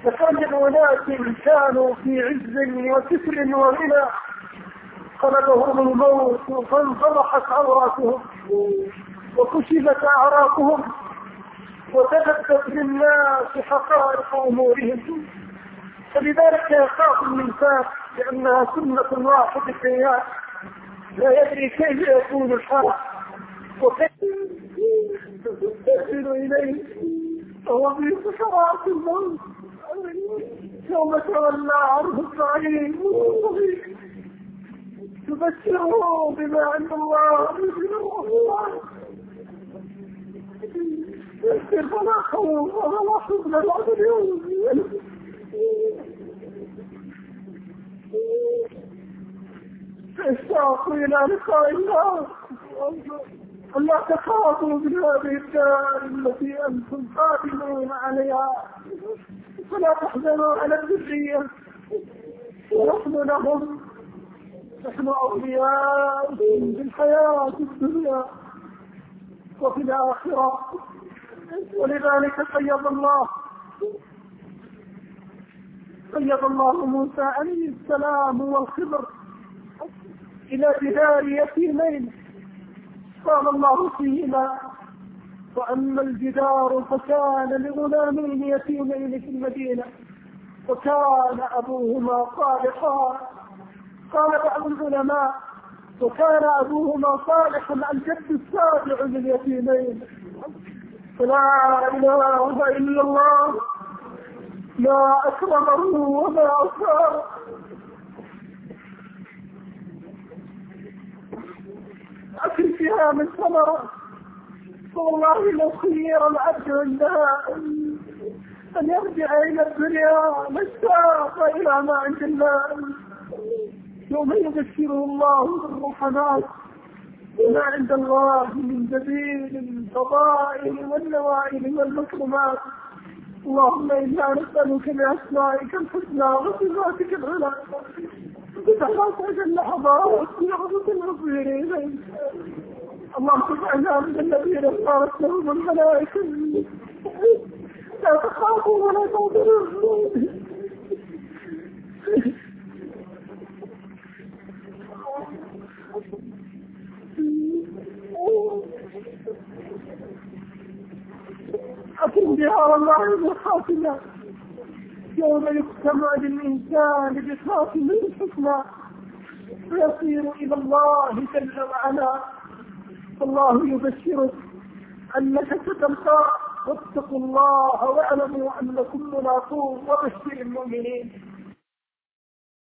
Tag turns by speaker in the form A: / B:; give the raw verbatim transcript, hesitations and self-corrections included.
A: فكم من أناس كانوا في عز وستر وغنى قلبهم الموت فانفضحت عوراتهم وكشفت أعراقهم وتبدت للناس حقائق أمورهم. فلذلك يخاف الإنسان لأنها سنة واحدة فيها لا يدري كيف يكون الحال وكيف تصل إليه وهو في سكرات الموت يوم تولى عنه الزعيم تبشره بما عند الله يذكر فلا خوف ولا حزن بعد اليوم. اشتاقوا إلى لقاء الله ألا تخافوا بهذه الدار التي أنتم قادمون عليها فلا تحزنوا على الذرية ونحن لهم نحن أولياء في الحياة الدنيا وفي الآخرة. ولذلك قيض الله قيض الله موسى عليه السلام والخضر إلى جدار يتيمين قال الله فيهما وأما الجدار فكان لغلامين يتيمين في المدينة وكان أبوهما صالحا. قال بعض العلماء وكان أبوهما صالحا الجد السابع لليتيمين. فلا إله إلا الله لا أكرمه وما أصاب. أكل فيها من ثمرة والله لو خير العبد عندها أن يرجع إلى الدنيا مشتاق إلى ما عند الله يوم يبشره الله بالرحمات وما عند الله من جزيل الفضائل والنوائل والمكرمات. اللهم إنا نسألك بأسمائك الحسنى وصفاتك العلى بتحقق اللحظات بلحظة المصير إليك. اللهم اجعلنا من الذين اختارت لهم الملائكة لا تخافوا ولا تحزنوا. أكن بها الله بالخاتمة يوم يجتمع للإنسان بخاتم الحكمة فيصير إلى الله جل وعلا. فالله يبشرك أنك ستلقى واتقوا الله واعلموا أنكم ملاقوه وبشر المؤمنين.